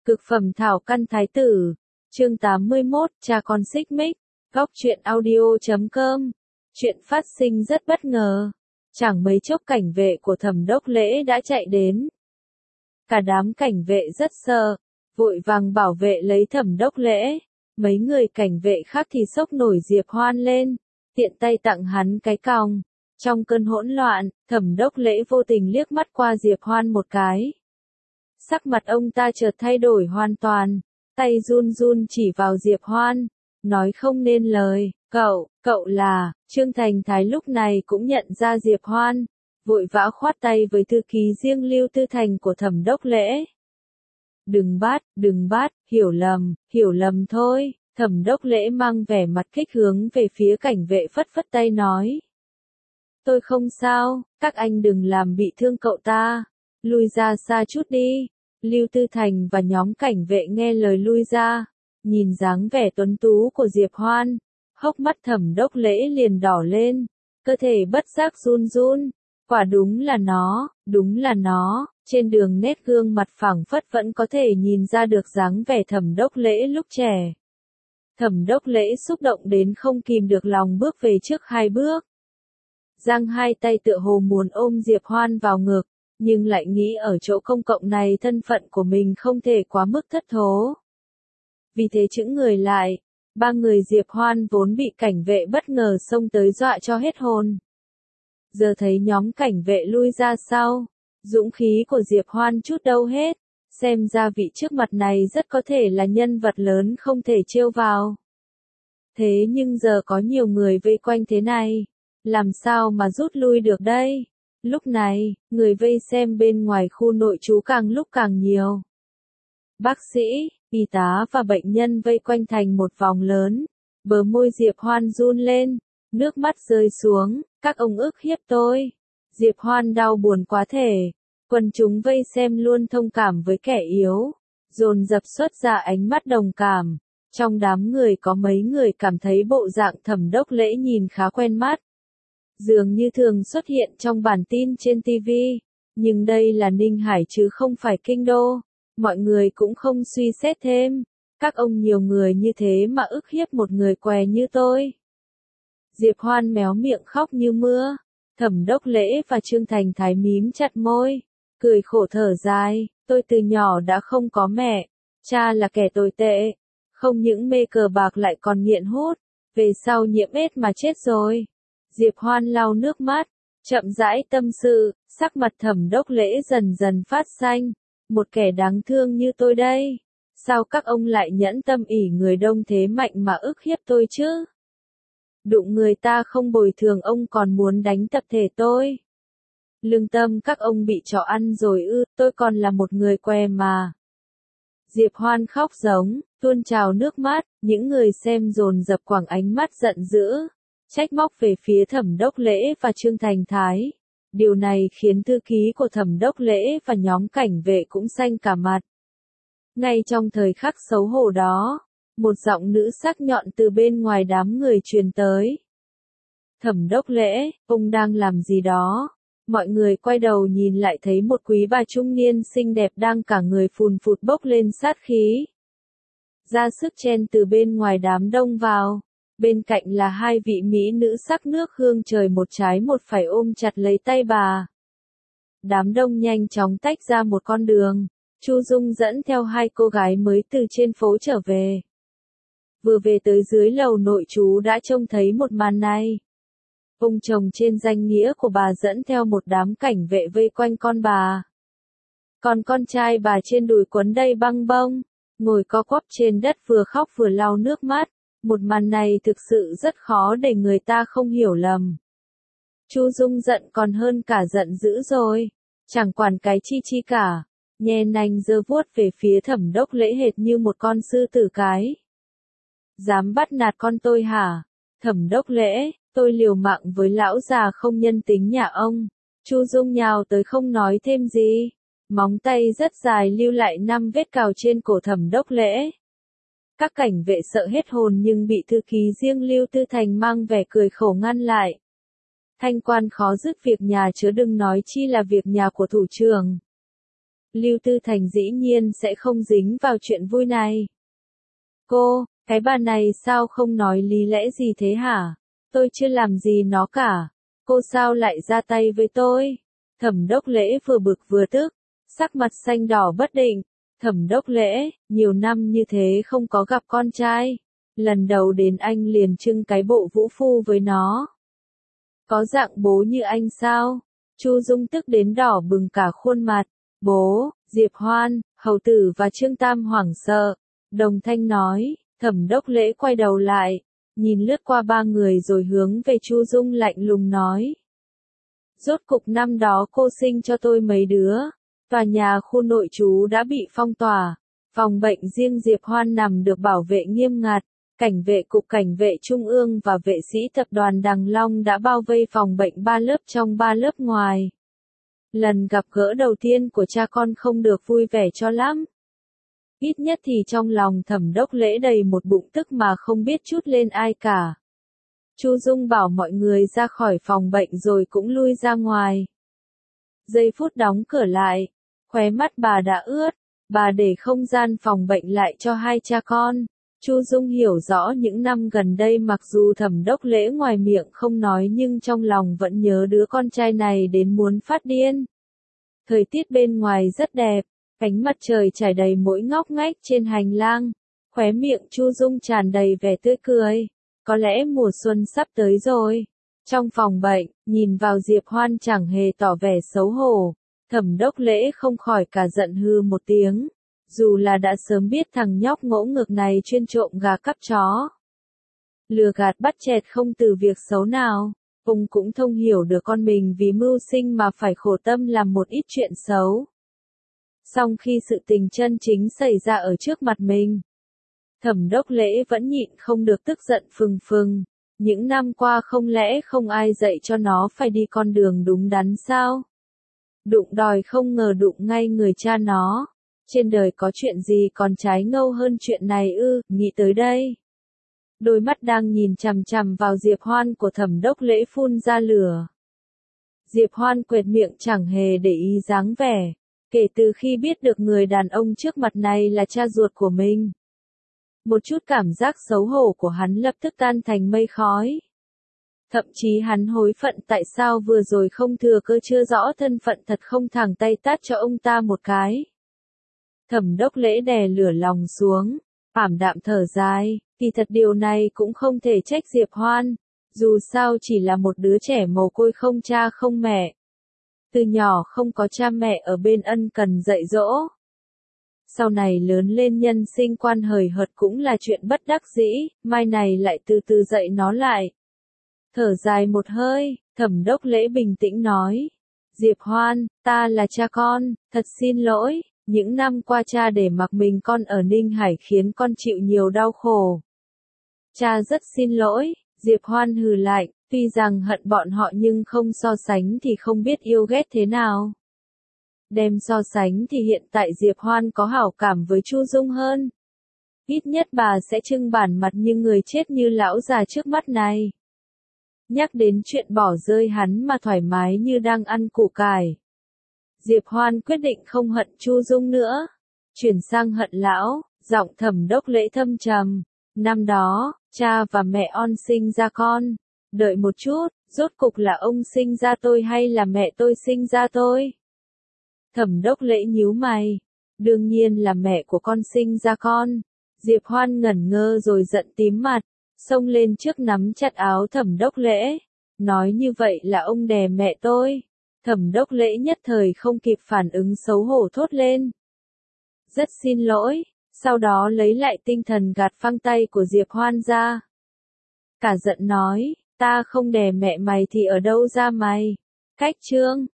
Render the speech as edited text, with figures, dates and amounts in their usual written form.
Cực phẩm thảo căn thái tử, chương 81, cha con xích mích, góc truyện audio.com. Chuyện phát sinh rất bất ngờ. Chẳng mấy chốc cảnh vệ của Thẩm Đốc Lễ đã chạy đến. Cả đám cảnh vệ rất sợ, vội vàng bảo vệ lấy Thẩm Đốc Lễ. Mấy người cảnh vệ khác thì xốc nổi Diệp Hoan lên, tiện tay tặng hắn cái còng. Trong cơn hỗn loạn, Thẩm Đốc Lễ vô tình liếc mắt qua Diệp Hoan một cái. Sắc mặt ông ta chợt thay đổi hoàn toàn, tay run run chỉ vào Diệp Hoan, nói không nên lời, cậu là, Trương Thành Thái lúc này cũng nhận ra Diệp Hoan, vội vã khoát tay với thư ký riêng Lưu Tư Thành của Thẩm Đốc Lễ. Đừng bắt, hiểu lầm thôi, Thẩm Đốc Lễ mang vẻ mặt kích hướng về phía cảnh vệ phất phất tay nói. Tôi không sao, các anh đừng làm bị thương cậu ta, lui ra xa chút đi. Lưu Tư Thành và nhóm cảnh vệ nghe lời lui ra, nhìn dáng vẻ tuấn tú của Diệp Hoan, hốc mắt Thẩm Đốc Lễ liền đỏ lên, cơ thể bất giác run run, quả đúng là nó, trên đường nét gương mặt phảng phất vẫn có thể nhìn ra được dáng vẻ Thẩm Đốc Lễ lúc trẻ. Thẩm Đốc Lễ xúc động đến không kìm được lòng bước về trước 2 bước. Giang hai tay tựa hồ muốn ôm Diệp Hoan vào ngực, nhưng lại nghĩ ở chỗ công cộng này thân phận của mình không thể quá mức thất thố. Vì thế chững người lại, 3 người Diệp Hoan vốn bị cảnh vệ bất ngờ xông tới dọa cho hết hồn. Giờ thấy nhóm cảnh vệ lui ra sau, dũng khí của Diệp Hoan chút đâu hết, xem ra vị trước mặt này rất có thể là nhân vật lớn không thể trêu vào. Thế nhưng giờ có nhiều người vây quanh thế này, làm sao mà rút lui được đây? Lúc này, người vây xem bên ngoài khu nội trú càng lúc càng nhiều. Bác sĩ, y tá và bệnh nhân vây quanh thành một vòng lớn, bờ môi Diệp Hoan run lên, nước mắt rơi xuống, các ông ức hiếp tôi. Diệp Hoan đau buồn quá thể, quần chúng vây xem luôn thông cảm với kẻ yếu, dồn dập xuất ra ánh mắt đồng cảm. Trong đám người có mấy người cảm thấy bộ dạng Thẩm Đốc Lễ nhìn khá quen mắt. Dường như thường xuất hiện trong bản tin trên TV, nhưng đây là Ninh Hải chứ không phải Kinh Đô, mọi người cũng không suy xét thêm, các ông nhiều người như thế mà ức hiếp một người què như tôi. Diệp Hoan méo miệng khóc như mưa, Thẩm Đốc Lễ và Trương Thành Thái mím chặt môi, cười khổ thở dài, tôi từ nhỏ đã không có mẹ, cha là kẻ tồi tệ, không những mê cờ bạc lại còn nghiện hút, về sau nhiễm AIDS mà chết rồi. Diệp Hoan lau nước mắt, chậm rãi tâm sự, sắc mặt Thẩm Đốc Lễ dần dần phát xanh, một kẻ đáng thương như tôi đây, sao các ông lại nhẫn tâm ỷ người đông thế mạnh mà ức hiếp tôi chứ? Đụng người ta không bồi thường ông còn muốn đánh tập thể tôi. Lương tâm các ông bị chó ăn rồi ư, tôi còn là một người què mà. Diệp Hoan khóc giống, tuôn trào nước mắt, những người xem dồn dập quẳng ánh mắt giận dữ, trách móc về phía Thẩm Đốc Lễ và Trương Thành Thái. Điều này khiến thư ký của Thẩm Đốc Lễ và nhóm cảnh vệ cũng xanh cả mặt. Ngay trong thời khắc xấu hổ đó, một giọng nữ sắc nhọn từ bên ngoài đám người truyền tới. Thẩm Đốc Lễ, ông đang làm gì đó? Mọi người quay đầu nhìn lại thấy một quý bà trung niên xinh đẹp đang cả người phùn phụt bốc lên sát khí. Ra sức chen từ bên ngoài đám đông vào. Bên cạnh là 2 vị mỹ nữ sắc nước hương trời một trái một phải ôm chặt lấy tay bà. Đám đông nhanh chóng tách ra một con đường, Chu Dung dẫn theo 2 cô gái mới từ trên phố trở về. Vừa về tới dưới lầu nội trú đã trông thấy một màn này. Ông chồng trên danh nghĩa của bà dẫn theo một đám cảnh vệ vây quanh con bà. Còn con trai bà trên đùi quấn đầy băng bông, ngồi co quắp trên đất vừa khóc vừa lau nước mắt. Một màn này thực sự rất khó để người ta không hiểu lầm. Chu Dung giận còn hơn cả giận dữ rồi, chẳng quản cái chi cả, nhe nanh giơ vuốt về phía Thẩm Đốc Lễ hệt như một con sư tử cái. Dám bắt nạt con tôi hả? Thẩm Đốc Lễ, tôi liều mạng với lão già không nhân tính nhà ông. Chu Dung nhào tới không nói thêm gì, móng tay rất dài lưu lại 5 vết cào trên cổ Thẩm Đốc Lễ. Các cảnh vệ sợ hết hồn nhưng bị thư ký riêng Lưu Tư Thành mang vẻ cười khổ ngăn lại. Thanh quan khó dứt việc nhà chớ đừng nói chi là việc nhà của thủ trưởng. Lưu Tư Thành dĩ nhiên sẽ không dính vào chuyện vui này. Cô, cái bà này sao không nói lý lẽ gì thế hả? Tôi chưa làm gì nó cả. Cô sao lại ra tay với tôi? Thẩm Đốc Lễ vừa bực vừa tức, sắc mặt xanh đỏ bất định. Thẩm Đốc Lễ, nhiều năm như thế không có gặp con trai. Lần đầu đến anh liền trưng cái bộ vũ phu với nó. Có dạng bố như anh sao? Chu Dung tức đến đỏ bừng cả khuôn mặt. Bố, Diệp Hoan, Hầu Tử và Trương Tam hoảng sợ. Đồng thanh nói, Thẩm Đốc Lễ quay đầu lại, nhìn lướt qua ba người rồi hướng về Chu Dung lạnh lùng nói. Rốt cục năm đó cô sinh cho tôi mấy đứa. Tòa nhà khu nội trú đã bị phong tỏa. Phòng bệnh riêng Diệp Hoan nằm được bảo vệ nghiêm ngặt. Cảnh vệ cục cảnh vệ trung ương và vệ sĩ tập đoàn Đằng Long đã bao vây phòng bệnh 3 lớp trong 3 lớp ngoài. Lần gặp gỡ đầu tiên của cha con không được vui vẻ cho lắm. Ít nhất thì trong lòng Thẩm Đốc Lễ đầy một bụng tức mà không biết chút lên ai cả. Chu Dung bảo mọi người ra khỏi phòng bệnh rồi cũng lui ra ngoài. Giây phút đóng cửa lại, khóe mắt bà đã ướt, bà để không gian phòng bệnh lại cho hai cha con. Chu Dung hiểu rõ những năm gần đây mặc dù Thẩm Đốc Lễ ngoài miệng không nói nhưng trong lòng vẫn nhớ đứa con trai này đến muốn phát điên. Thời tiết bên ngoài rất đẹp, ánh mặt trời trải đầy mỗi ngóc ngách trên hành lang, khóe miệng Chu Dung tràn đầy vẻ tươi cười, có lẽ mùa xuân sắp tới rồi. Trong phòng bệnh, nhìn vào Diệp Hoan chẳng hề tỏ vẻ xấu hổ, Thẩm Đốc Lễ không khỏi cả giận hư một tiếng. Dù là đã sớm biết thằng nhóc ngỗ ngược này chuyên trộm gà cắp chó. Lừa gạt bắt chẹt không từ việc xấu nào, ông cũng thông hiểu được con mình vì mưu sinh mà phải khổ tâm làm một ít chuyện xấu. Song khi sự tình chân chính xảy ra ở trước mặt mình, Thẩm Đốc Lễ vẫn nhịn không được tức giận phừng phừng. Những năm qua không lẽ không ai dạy cho nó phải đi con đường đúng đắn sao? Đụng đòi không ngờ đụng ngay người cha nó. Trên đời có chuyện gì còn trái ngâu hơn chuyện này ư, nghĩ tới đây. Đôi mắt đang nhìn chằm chằm vào Diệp Hoan của Thẩm Đốc Lễ phun ra lửa. Diệp Hoan quệt miệng chẳng hề để ý dáng vẻ, kể từ khi biết được người đàn ông trước mặt này là cha ruột của mình. Một chút cảm giác xấu hổ của hắn lập tức tan thành mây khói. Thậm chí hắn hối phận tại sao vừa rồi không thừa cơ chưa rõ thân phận thật không thẳng tay tát cho ông ta một cái. Thẩm Đốc Lễ đè lửa lòng xuống, ảm đạm thở dài, kỳ thật điều này cũng không thể trách Diệp Hoan, dù sao chỉ là một đứa trẻ mồ côi không cha không mẹ. Từ nhỏ không có cha mẹ ở bên ân cần dạy dỗ. Sau này lớn lên nhân sinh quan hời hợt cũng là chuyện bất đắc dĩ, mai này lại từ từ dạy nó lại. Thở dài một hơi, Thẩm Đốc Lễ bình tĩnh nói, Diệp Hoan, ta là cha con, thật xin lỗi. Những năm qua cha để mặc mình con ở Ninh Hải khiến con chịu nhiều đau khổ. Cha rất xin lỗi, Diệp Hoan hừ lại, tuy rằng hận bọn họ nhưng không so sánh thì không biết yêu ghét thế nào. Đem so sánh thì hiện tại Diệp Hoan có hảo cảm với Chu Dung hơn. Ít nhất bà sẽ trưng bản mặt như người chết như lão già trước mắt này. Nhắc đến chuyện bỏ rơi hắn mà thoải mái như đang ăn củ cải. Diệp Hoan quyết định không hận Chu Dung nữa, chuyển sang hận lão, giọng Thẩm Đốc Lễ thâm trầm. Năm đó, cha và mẹ on sinh ra con. Đợi một chút, rốt cục là ông sinh ra tôi hay là mẹ tôi sinh ra tôi? Thẩm Đốc Lễ nhíu mày. Đương nhiên là mẹ của con sinh ra con. Diệp Hoan ngẩn ngơ rồi giận tím mặt, xông lên trước nắm chặt áo Thẩm Đốc Lễ. Nói như vậy là ông đè mẹ tôi. Thẩm Đốc Lễ nhất thời không kịp phản ứng xấu hổ thốt lên. Rất xin lỗi, sau đó lấy lại tinh thần gạt phăng tay của Diệp Hoan ra. Cả giận nói, ta không đè mẹ mày thì ở đâu ra mày? Cách chương